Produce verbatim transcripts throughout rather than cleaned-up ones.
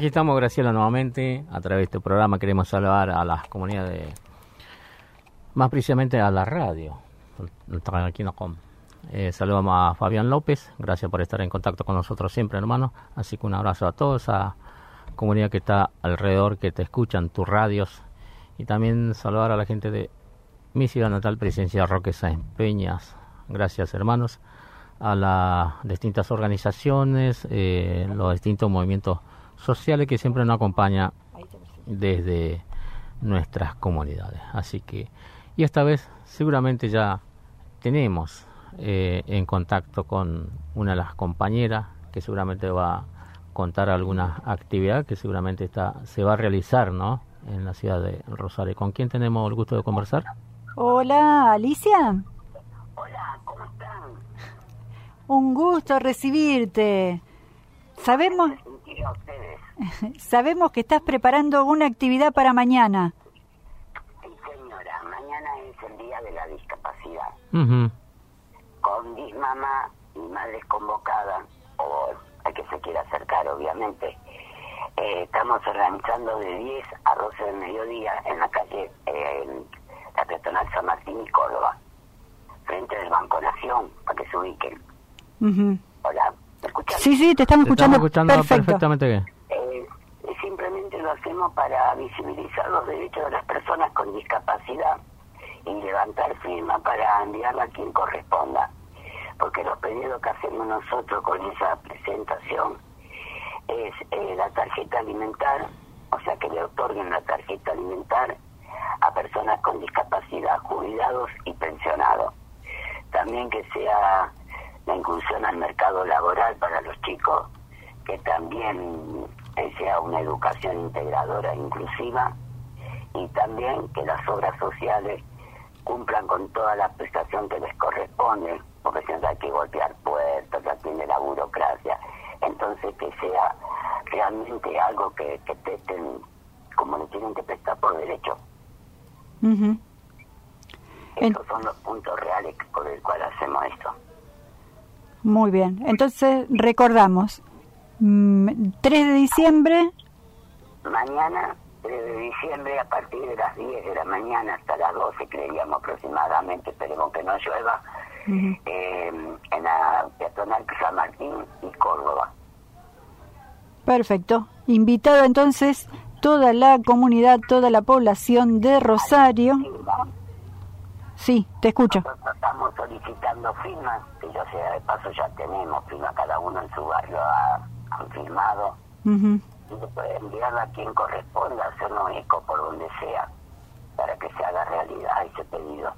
Aquí estamos, Graciela, nuevamente. A través de este programa queremos saludar a las comunidades, más precisamente a la radio. Aquí no eh, saludamos a Fabián López. Gracias por estar en contacto con nosotros siempre, hermano. Así que un abrazo a toda esa comunidad que está alrededor, que te escuchan, tus radios. Y también saludar a la gente de mi ciudad natal, Presencia Roque Sáenz Peñas. Gracias, hermanos. A las distintas organizaciones, eh, los distintos movimientos sociales que siempre nos acompañan desde nuestras comunidades. Así que, y esta vez seguramente ya tenemos eh, en contacto con una de las compañeras que seguramente va a contar alguna actividad que seguramente está, se va a realizar, ¿no?, en la ciudad de Rosario. ¿Con quién tenemos el gusto de conversar? Hola, Alicia. Hola, ¿cómo están? Un gusto recibirte. Sabemos, sabemos que estás preparando una actividad para mañana. Sí, señora, mañana es el Día de la Discapacidad. Uh-huh. Con Dismamá y Madres Convocadas, o al que se quiera acercar, obviamente, eh, estamos organizando de diez a doce del mediodía en la calle, eh, en la peatonal San Martín y Córdoba, frente del Banco Nación, para que se ubiquen. Uh-huh. Hola, ¿me escuchan? Sí, sí, te estamos Te escuchando, estamos escuchando perfecto. perfectamente bien. Eh, simplemente lo hacemos para visibilizar los derechos de las personas con discapacidad y levantar firma para enviarla a quien corresponda, porque los pedidos que hacemos nosotros con esa presentación es eh, la tarjeta alimentar, o sea, que le otorguen la tarjeta alimentar a personas con discapacidad, jubilados y pensionados. También que sea la inclusión al mercado laboral para los chicos, que también eh, sea una educación integradora e inclusiva, y también que las obras sociales cumplan con toda la prestación que les corresponde, porque siempre hay que golpear puertas, que atiende la burocracia. Entonces que sea realmente algo que, que presten como le tienen que prestar por derecho. Uh-huh. Esos en... son los puntos reales por el cual hacemos esto. Muy bien, entonces recordamos, mmm, tres de diciembre. Mañana, tres de diciembre, a partir de las diez de la mañana hasta las doce, creíamos aproximadamente, esperemos que no llueva, uh-huh. eh, en la peatonal San Martín y Córdoba. Perfecto. Invitado entonces toda la comunidad, toda la población de Rosario. Sí, te escucho. Nosotros estamos solicitando firmas, que yo sea de paso ya tenemos firmas, cada uno en su barrio ha, han firmado. Uh-huh. Y se puede enviarla a quien corresponda, hacernos eco por donde sea, para que se haga realidad ese pedido.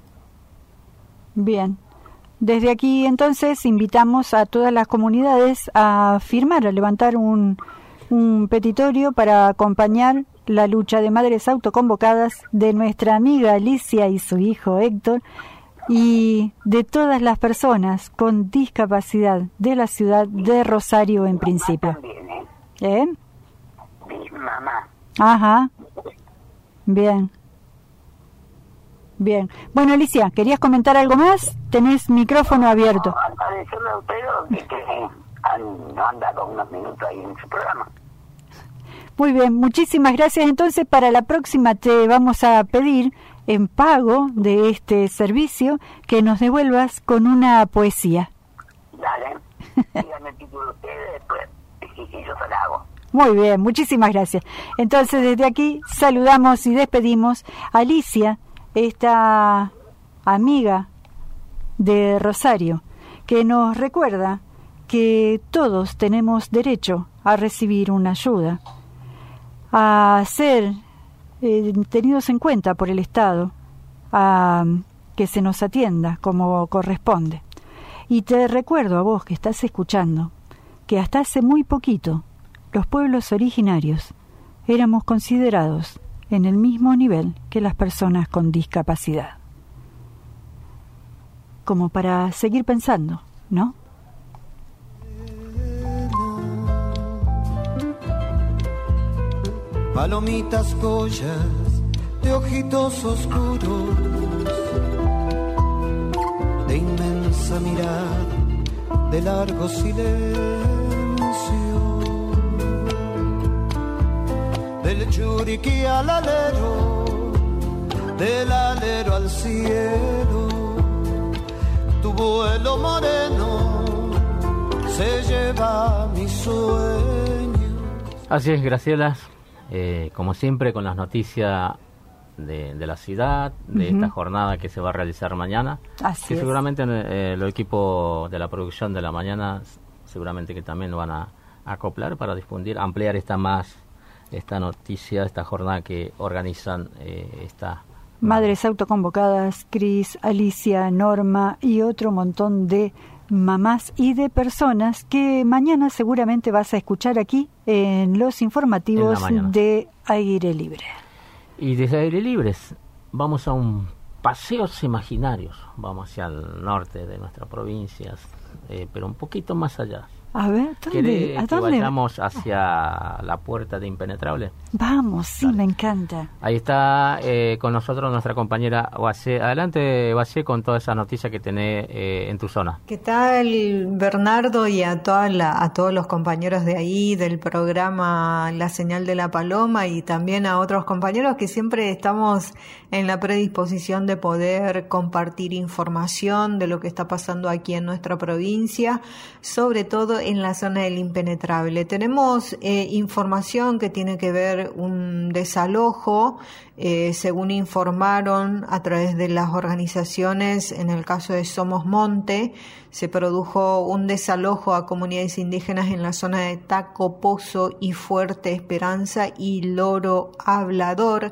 Bien. Desde aquí entonces invitamos a todas las comunidades a firmar, a levantar un, un petitorio para acompañar la lucha de madres autoconvocadas de nuestra amiga Alicia y su hijo Héctor, y de todas las personas con discapacidad de la ciudad de Rosario en principio. También, ¿eh? ¿Eh? Dismamá. Ajá. Bien. Bien. Bueno, Alicia, ¿querías comentar algo más? Tenés micrófono abierto. No, agradecerle a ustedes que, que han, nos han dado unos minutos ahí en su programa. Muy bien, muchísimas gracias. Entonces, para la próxima te vamos a pedir, en pago de este servicio, que nos devuelvas con una poesía. Dale. Díganme el título de ustedes después y, y yo se la hago. Muy bien, muchísimas gracias. Entonces, desde aquí saludamos y despedimos a Alicia, esta amiga de Rosario, que nos recuerda que todos tenemos derecho a recibir una ayuda, a ser eh, tenidos en cuenta por el Estado, a que se nos atienda como corresponde. Y te recuerdo a vos que estás escuchando que hasta hace muy poquito los pueblos originarios éramos considerados en el mismo nivel que las personas con discapacidad. Como para seguir pensando, ¿no? Palomitas collas de ojitos oscuros, de inmensa mirada, de largo silencio. de Churiquí al alero, del alero al cielo, tu vuelo moreno se lleva mi sueño. Así es, Graciela, eh, como siempre con las noticias de, de la ciudad, de uh-huh. esta jornada que se va a realizar mañana. Así que es. Seguramente eh, los equipos de la producción de la mañana seguramente que también lo van a acoplar para difundir, ampliar esta más esta noticia, esta jornada que organizan eh, esta madres autoconvocadas, Cris, Alicia, Norma y otro montón de mamás y de personas que mañana seguramente vas a escuchar aquí en los informativos en de Aire Libre. Y desde Aire Libres vamos a un paseos imaginarios, vamos hacia el norte de nuestra provincia, eh, pero un poquito más allá. A ver, ¿dónde? ¿Querés ¿A que dónde? vayamos hacia la puerta de Impenetrable? Vamos, sí, Dale. Me encanta. Ahí está eh, con nosotros nuestra compañera Guacé. Adelante, Guacé, con toda esa noticia que tenés eh, en tu zona. ¿Qué tal, Bernardo, y a, toda la, a todos los compañeros de ahí, del programa La Señal de la Paloma, y también a otros compañeros que siempre estamos en la predisposición de poder compartir información de lo que está pasando aquí en nuestra provincia, sobre todo en la zona del Impenetrable. Tenemos eh, información que tiene que ver un desalojo, eh, según informaron a través de las organizaciones. En el caso de Somos Monte, se produjo un desalojo a comunidades indígenas en la zona de Taco, Pozo y Fuerte Esperanza y Loro Hablador.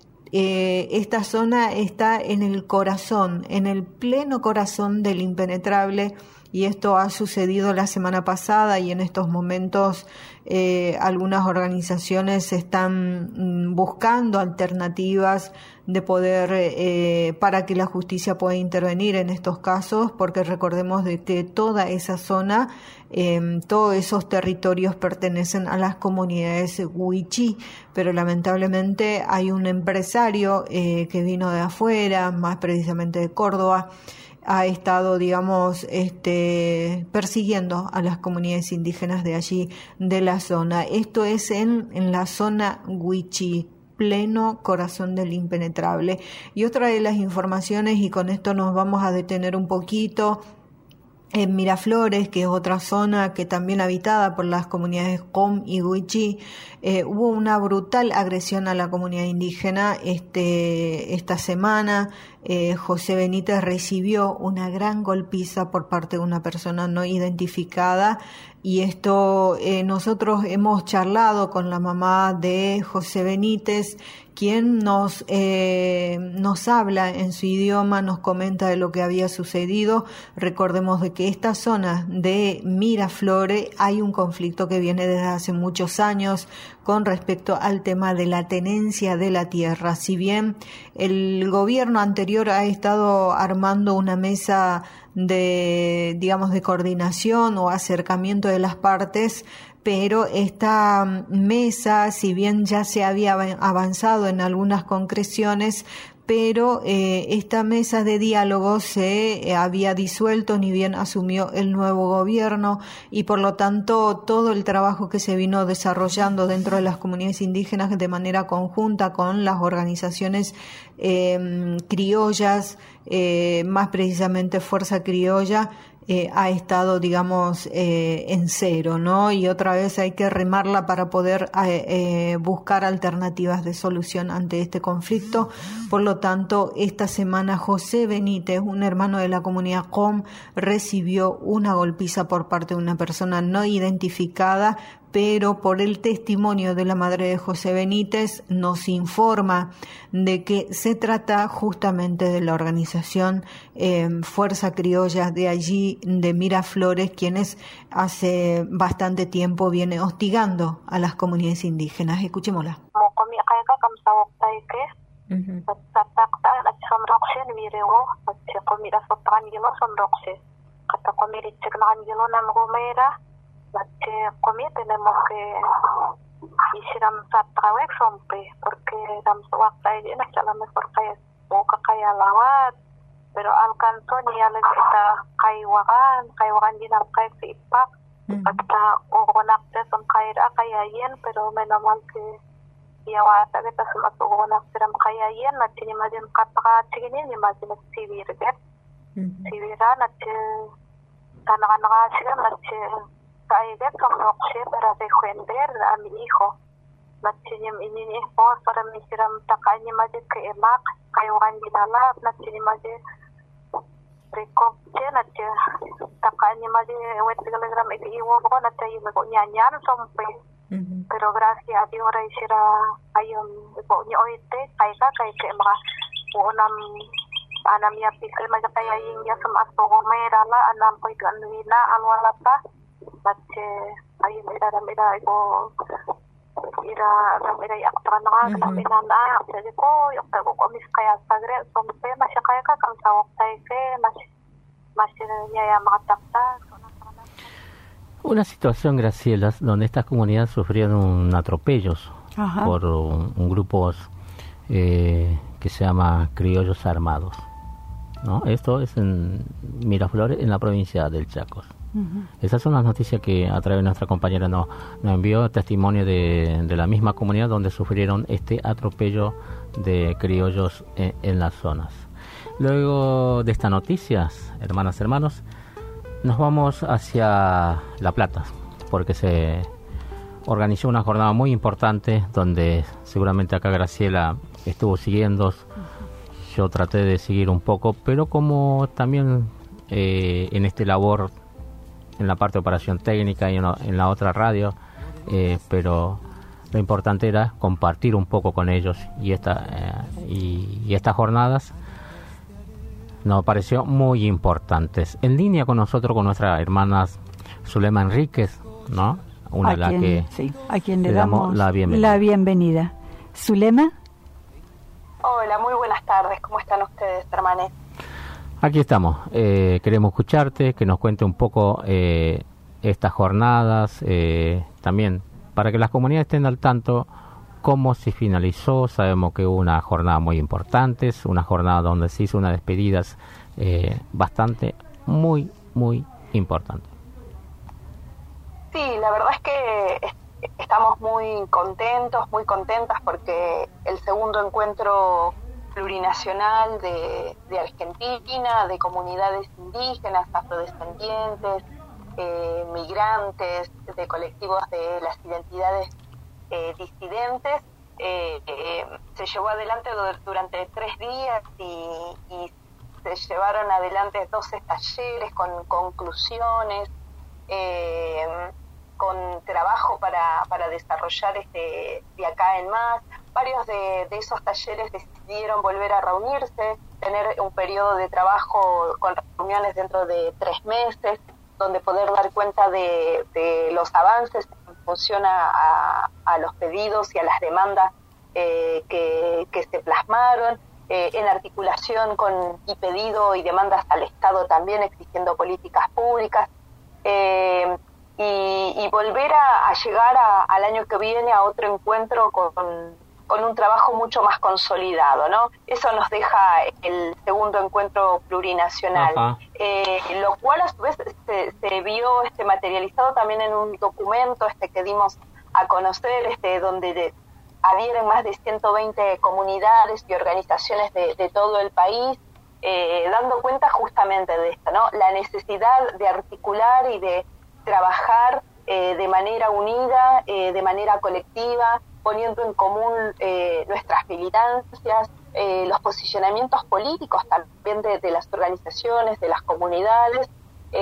Eh, esta zona está en el corazón, en el pleno corazón del Impenetrable, y esto ha sucedido la semana pasada, y en estos momentos eh, algunas organizaciones están mm, buscando alternativas de poder eh, para que la justicia pueda intervenir en estos casos, porque recordemos de que toda esa zona, eh, todos esos territorios pertenecen a las comunidades Huichí, pero lamentablemente hay un empresario eh, que vino de afuera, más precisamente de Córdoba, ha estado, digamos, este, persiguiendo a las comunidades indígenas de allí, de la zona. Esto es en, en la zona Huichí, pleno corazón del Impenetrable. Y otra de las informaciones, y con esto nos vamos a detener un poquito, en Miraflores, que es otra zona que también habitada por las comunidades Com y Huichí, eh, hubo una brutal agresión a la comunidad indígena este esta semana. Eh, José Benítez recibió una gran golpiza por parte de una persona no identificada, y esto eh, nosotros hemos charlado con la mamá de José Benítez, quien nos eh, nos habla en su idioma, nos comenta de lo que había sucedido. Recordemos de que esta zona de Miraflores hay un conflicto que viene desde hace muchos años con respecto al tema de la tenencia de la tierra. Si bien el gobierno anterior ha estado armando una mesa de, digamos, de coordinación o acercamiento de las partes, pero esta mesa, si bien ya se había avanzado en algunas concreciones, pero eh, esta mesa de diálogo se eh, había disuelto ni bien asumió el nuevo gobierno, y por lo tanto todo el trabajo que se vino desarrollando dentro de las comunidades indígenas de manera conjunta con las organizaciones eh, criollas, eh, más precisamente Fuerza Criolla, Eh, ha estado, digamos, eh, en cero, ¿no? Y otra vez hay que remarla para poder eh, eh, buscar alternativas de solución ante este conflicto. Por lo tanto, esta semana José Benítez, un hermano de la comunidad Com, recibió una golpiza por parte de una persona no identificada, pero por el testimonio de la madre de José Benítez nos informa de que se trata justamente de la organización eh, Fuerza Criolla de allí, de Miraflores, quienes hace bastante tiempo viene hostigando a las comunidades indígenas. Escuchémosla. Bache komi tenemos que hiciera satrawek sompe porque dam suwakta ini es la mejor kaya boca kaya lawat, pero alcanzó ni al kita kaiwakan kaiwakan dinam kaya sipak hasta ogonakte son kaira kaya yen, pero menos mal que ya wata kita sama suku nak siram kaya yen nanti ni majin kata cini ni majin sivir kan siviran nanti tanah-tanah sih nanti kaya kan kalau sih berada kuender ami hijo nanti ni ini ni bos para misiram takanya majin ke emak kaya orang di dalam nanti ni majin rekop je nanti takanya majin wet telegram itu iwo pokok nanti iwo pokok nyanyian sampai pero gracias a Dios ahora hiciera ayam pokoknya oite kayak kayak kayak maka unam anam ya pikir macam kayak yang ya sama pokoknya lah anam kau itu anwina alwalata baca ayam ira ira itu ira ira aktor nang kan ira nak jadi kau yang tak kau mis kayak sagre sampai masih kayak kan tahu kayak masih masih ya mengatakan. Una situación, Graciela, donde estas comunidades sufrieron atropellos Ajá. por un, un grupo eh, que se llama Criollos Armados, ¿no? Esto es en Miraflores, en la provincia del Chaco. Uh-huh. Esas son las noticias que a través de nuestra compañera nos, nos envió testimonio de, de la misma comunidad donde sufrieron este atropello de criollos en, en las zonas. Luego de estas noticias, hermanas, hermanos, nos vamos hacia La Plata, porque se organizó una jornada muy importante donde seguramente acá Graciela estuvo siguiendo. Yo traté de seguir un poco, pero como también eh, en este labor, en la parte de operación técnica y en, en la otra radio, eh, pero lo importante era compartir un poco con ellos y, esta, eh, y, y estas jornadas nos pareció muy importantes. En línea con nosotros, con nuestra hermana Zulema Enríquez, ¿no? Una a, la quien, que sí, a quien le, le damos, damos la bienvenida. La bienvenida. Zulema. Hola, muy buenas tardes. ¿Cómo están ustedes, hermanes? Aquí estamos. Eh, queremos escucharte, que nos cuente un poco eh, estas jornadas, eh, también para que las comunidades estén al tanto cómo se finalizó. Sabemos que hubo una jornada muy importante, una jornada donde se hizo unas despedidas eh, bastante, muy, muy importante. Sí, la verdad es que estamos muy contentos, muy contentas porque el segundo encuentro plurinacional de, de Argentina, de comunidades indígenas, afrodescendientes, eh, migrantes, de colectivos de las identidades Eh, disidentes, eh, eh, se llevó adelante durante tres días y, y se llevaron adelante doce talleres con conclusiones, eh, con trabajo para, para desarrollar este, de acá en más. Varios de, de esos talleres decidieron volver a reunirse, tener un periodo de trabajo con reuniones dentro de tres meses, donde poder dar cuenta de, de los avances en función a, a los pedidos y a las demandas eh, que, que se plasmaron, eh, en articulación con y pedido y demandas al Estado también, exigiendo políticas públicas, eh, y, y volver a, a llegar a, al año que viene a otro encuentro con, con un trabajo mucho más consolidado, ¿no? Eso nos deja el segundo encuentro plurinacional, eh, lo cual a su vez se, se vio este materializado también en un documento este que dimos a conocer, este donde de, adhieren más de ciento veinte comunidades y organizaciones de, de todo el país, eh, dando cuenta justamente de esto, ¿no? La necesidad de articular y de trabajar eh, de manera unida, eh, de manera colectiva, poniendo en común eh, nuestras militancias, eh, los posicionamientos políticos también de, de las organizaciones, de las comunidades,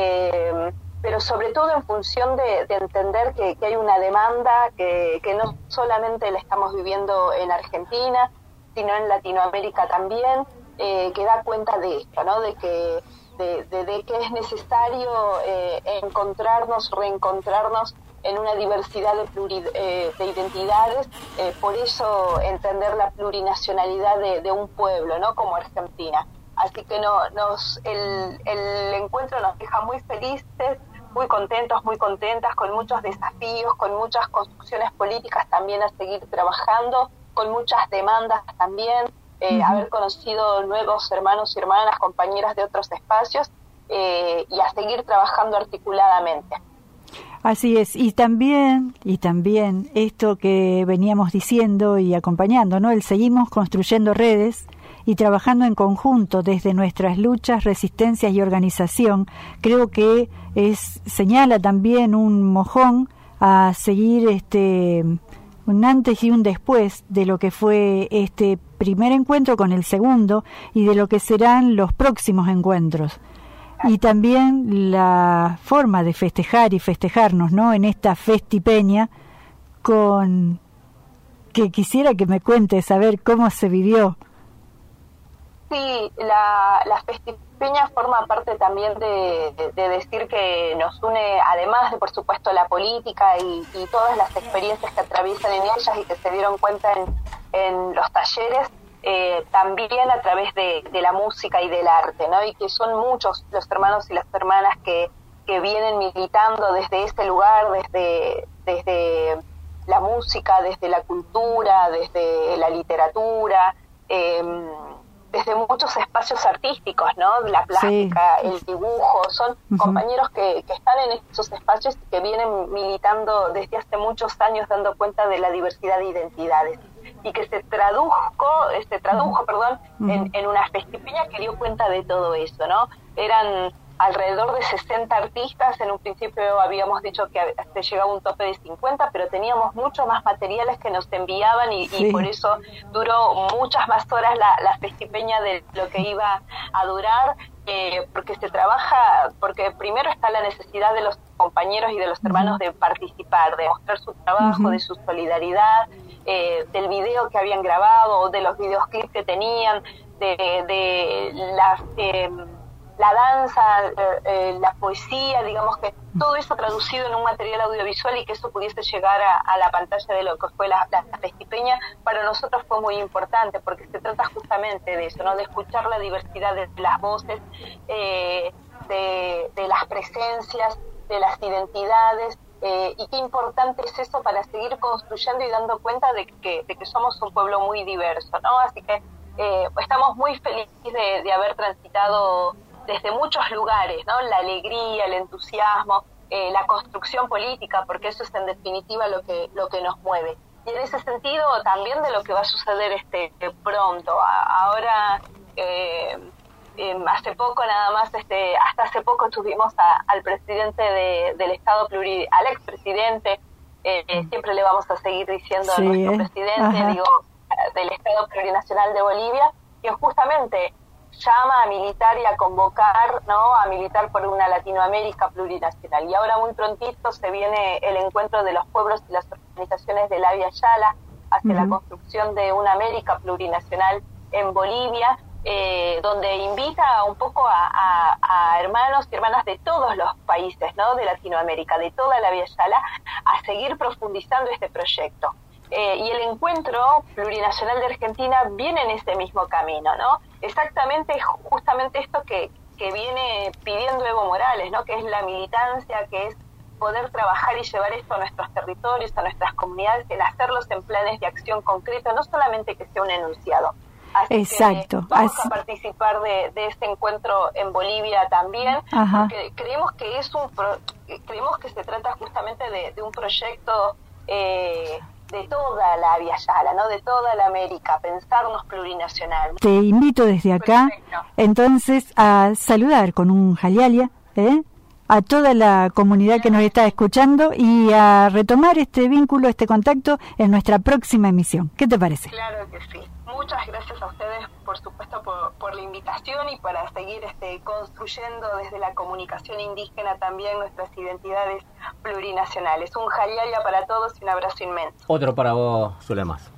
eh, pero sobre todo en función de, de entender que, que hay una demanda que, que no solamente la estamos viviendo en Argentina, sino en Latinoamérica también, eh, que da cuenta de esto, ¿no? De que, de, de, de que es necesario eh, encontrarnos, reencontrarnos en una diversidad de, pluri, eh, de identidades, eh, por eso entender la plurinacionalidad de, de un pueblo, ¿no? Como Argentina. Así que no, nos, el, el encuentro nos deja muy felices, muy contentos, muy contentas, con muchos desafíos, con muchas construcciones políticas también a seguir trabajando, con muchas demandas también, eh, uh-huh. haber conocido nuevos hermanos y hermanas, compañeras de otros espacios, eh, y a seguir trabajando articuladamente. Así es, y también, y también esto que veníamos diciendo y acompañando, ¿no? El seguimos construyendo redes y trabajando en conjunto desde nuestras luchas, resistencias y organización, creo que es señala también un mojón a seguir este un antes y un después de lo que fue este primer encuentro con el segundo y de lo que serán los próximos encuentros. Y también la forma de festejar y festejarnos, ¿no? En esta festipeña, con que quisiera que me cuentes a ver cómo se vivió. Sí, la, la festipeña forma parte también de, de, de decir que nos une, además de, por supuesto, la política y, y todas las experiencias que atraviesan en ellas y que se dieron cuenta en, en los talleres, Eh, también a través de, de la música y del arte, ¿no? Y que son muchos los hermanos y las hermanas que, que vienen militando desde este lugar, desde, desde la música, desde la cultura, desde la literatura, eh, desde muchos espacios artísticos, ¿no? La plástica, sí. El dibujo, son uh-huh. compañeros que, que están en estos espacios y que vienen militando desde hace muchos años, dando cuenta de la diversidad de identidades. Y que se tradujo, se tradujo, perdón, uh-huh. en, en una festipeña que dio cuenta de todo eso, ¿no? Eran alrededor de sesenta artistas, en un principio habíamos dicho que se llegaba a un tope de cincuenta, pero teníamos mucho más materiales que nos enviaban y, sí. y por eso duró muchas más horas la, la festipeña de lo que iba a durar, eh, porque se trabaja, porque primero está la necesidad de los compañeros y de los hermanos uh-huh. de participar, de mostrar su trabajo, uh-huh. de su solidaridad, eh, del video que habían grabado, de los videoclips que tenían, de, de las... Eh, la danza, eh, eh, la poesía, digamos que todo eso traducido en un material audiovisual y que eso pudiese llegar a, a la pantalla de lo que fue la, la, la festipeña, para nosotros fue muy importante, porque se trata justamente de eso, ¿no? De escuchar la diversidad de las voces, eh, de, de las presencias, de las identidades, eh, y qué importante es eso para seguir construyendo y dando cuenta de que, de que somos un pueblo muy diverso, ¿no? Así que eh, estamos muy felices de, de haber transitado desde muchos lugares, ¿no? La alegría, el entusiasmo, eh, la construcción política, porque eso es en definitiva lo que lo que nos mueve. Y en ese sentido también de lo que va a suceder este pronto. A, ahora, eh, eh, hace poco nada más, este, hasta hace poco tuvimos a, al presidente de, del Estado pluri, al expresidente, eh, siempre le vamos a seguir diciendo sí, a nuestro eh. presidente, Ajá. digo, del Estado Plurinacional de Bolivia, que justamente llama a militar y a convocar, ¿no? A militar por una Latinoamérica plurinacional. Y ahora muy prontito se viene el encuentro de los pueblos y las organizaciones de la Via Yala hacia uh-huh. la construcción de una América plurinacional en Bolivia, eh, donde invita un poco a, a, a hermanos y hermanas de todos los países, ¿no? De Latinoamérica, de toda la Via Yala, a seguir profundizando este proyecto. Eh, y el encuentro plurinacional de Argentina viene en ese mismo camino, ¿no? Exactamente, justamente esto que, que viene pidiendo Evo Morales, ¿no? Que es la militancia, que es poder trabajar y llevar esto a nuestros territorios, a nuestras comunidades, en hacerlos en planes de acción concretos, no solamente que sea un enunciado. Así Exacto. que vamos Así... a participar de, de este encuentro en Bolivia también, Ajá. porque creemos que es un pro, creemos que se trata justamente de, de un proyecto eh, de toda la Via Yala, ¿no? De toda la América, pensarnos plurinacional. Te invito desde acá, Perfecto. entonces, a saludar con un jalialia, ¿eh? a toda la comunidad que nos está escuchando y a retomar este vínculo, este contacto en nuestra próxima emisión. ¿Qué te parece? Claro que sí. Muchas gracias a ustedes, por supuesto, por, por la invitación y para seguir este, construyendo desde la comunicación indígena también nuestras identidades plurinacionales. Un jayaya para todos y un abrazo inmenso. Otro para vos, Zulemas.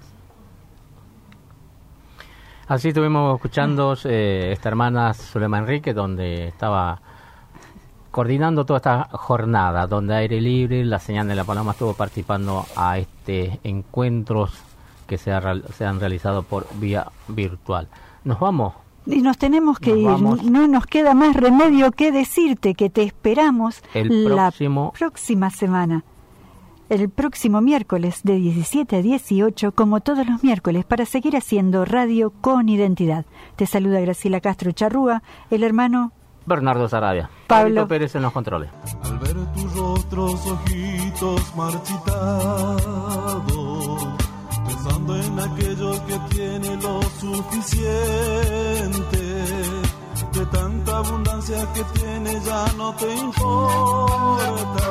Así estuvimos escuchando eh, esta hermana Zulema Enrique, donde estaba coordinando toda esta jornada, donde Aire Libre, la Señal de la Paloma, estuvo participando a este encuentros que se, ha, se han realizado por vía virtual. Nos vamos. Y nos tenemos que nos ir. Vamos. No nos queda más remedio que decirte que te esperamos el la próximo... próxima semana. El próximo miércoles de diecisiete a dieciocho, como todos los miércoles, para seguir haciendo radio con identidad. Te saluda Graciela Castro Charrúa, el hermano Bernardo Sarabia. Pablo Pablito Pérez en los controles. Al ver tus rostros, ojitos marchitados, pensando en aquello que tiene lo suficiente, de tanta abundancia que tiene ya no te importa.